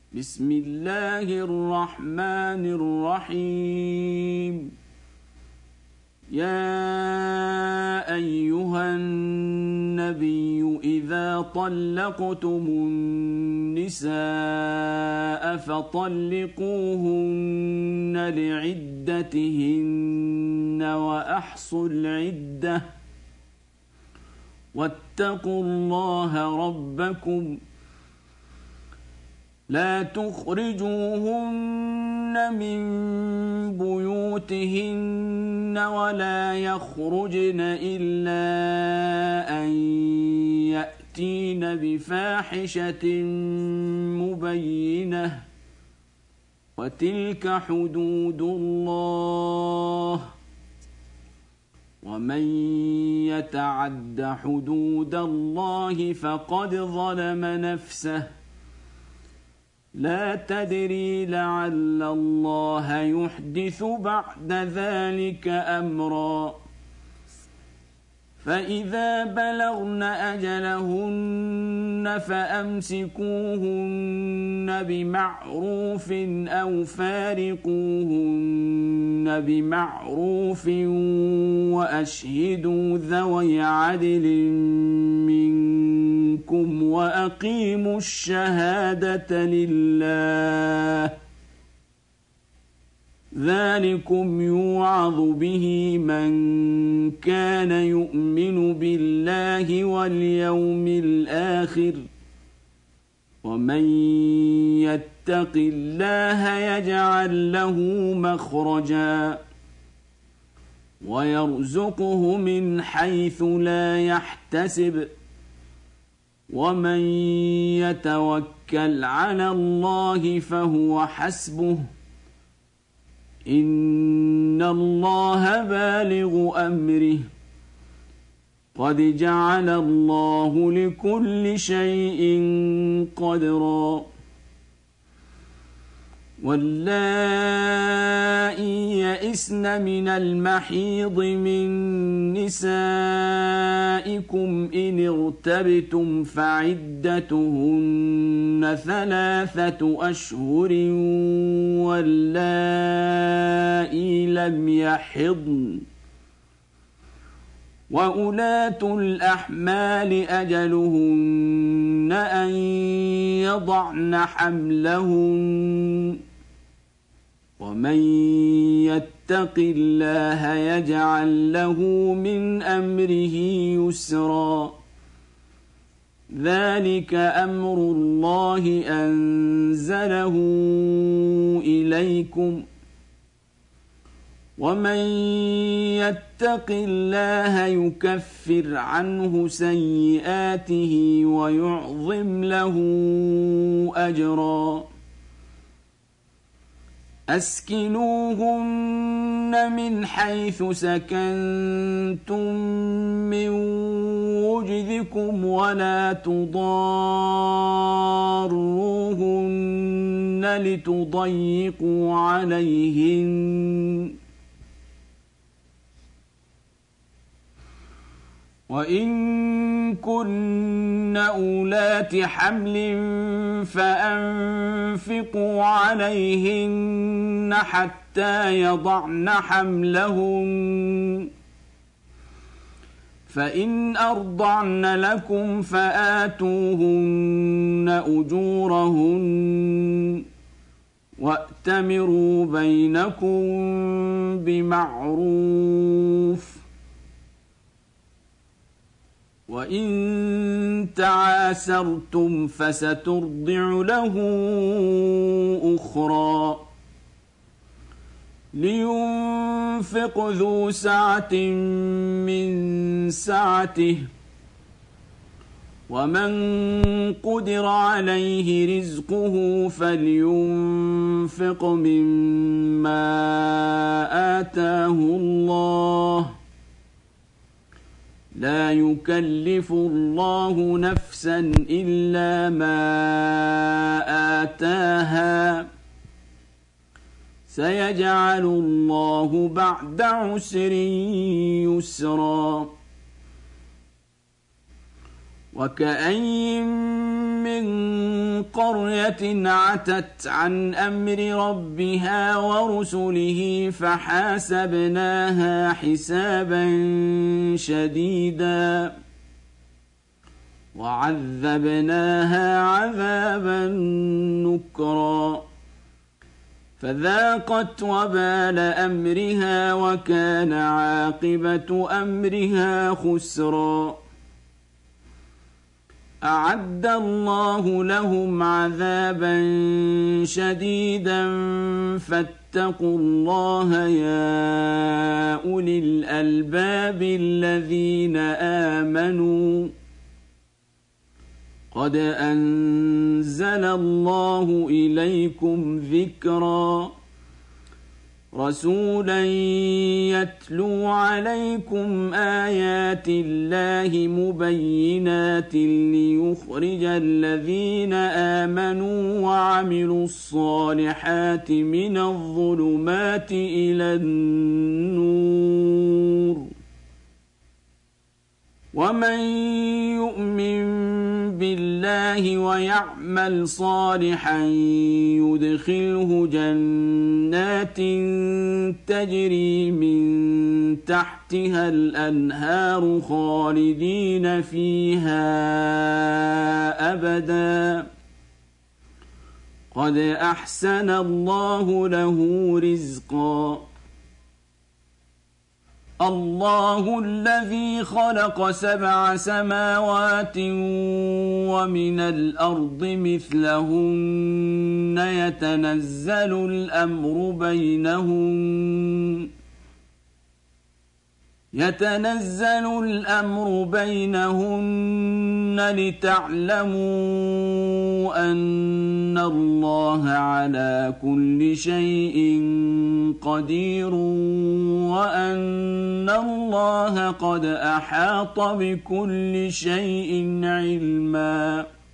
بسم الله الرحمن الرحيم. يا أيها النبي إذا طلقتم النساء فطلقوهن لعدتهن وأحصوا العدة واتقوا الله ربكم لا تخرجوهن من بيوتهن ولا يخرجن إلا أن يأتين بفاحشة مبينة وتلك حدود الله ومن يتعد حدود الله فقد ظلم نفسه لا تدري لعل الله يحدث بعد ذلك أمرا. فإذا بلغن أجلهن فأمسكوهن بمعروف أو فارقوهن بمعروف وأشهدوا ذوي عدل منكم وأقيموا الشهادة لله ذلكم يوعظ به من كان يؤمن بالله واليوم الآخر ومن يتق الله يجعل له مخرجا ويرزقه من حيث لا يحتسب ومن يتوكل على الله فهو حسبه إن الله بالغ أمره قد جعل الله لكل شيء قدرا. واللائي يئسن من المحيض من نسائكم إن ارتبتم فعدتهن 3 أشهر واللائي لم يحضن وأولاة الأحمال أجلهن أن يضعن حملهن ومن يتق الله يجعل له من أمره يسرا ذلك أمر الله أنزله إليكم ومن يتق الله يكفر عنه سيئاته ويعظم له أجرا. أسكنوهن من حيث سكنتم من وجدكم ولا تضاروهن لتضيقوا عليهن وإن كن أولات حمل فأنفقوا عليهن حتى يضعن حملهن فإن أرضعن لكم فآتوهن أجورهن وأتمروا بينكم بمعروف وإن تعاسرتم فسترضع له أخرى لينفق ذو سعة من سعته ومن قدر عليه رزقه فلينفق مما آتاه الله لا يكلف الله نفسا إلا ما آتاها سيجعل الله بعد عسر يسرا. وكأين من قرية عتت عن أمر ربها ورسله فحاسبناها حسابا شديدا وعذبناها عذابا نكرا فذاقت وبال أمرها وكان عاقبة أمرها خسرا أعد الله لهم عذابا شديدا فاتقوا الله يا أولي الألباب الذين آمنوا قد أنزل الله إليكم ذكرا رسولا يتلو عليكم آيات الله مبينات ليخرج الذين آمنوا وعملوا الصالحات من الظلمات إلى النور ومن يؤمن بالله ويعمل صالحا يدخله جنات تجري من تحتها الأنهار خالدين فيها أبدا قد أحسن الله له رزقا الله الذي خلق 7 سماوات ومن الأرض مثلهن يتنزل الأمر بينهن لتعلموا أن الله على كل شيء قدير وأن الله قد أحاط بكل شيء علما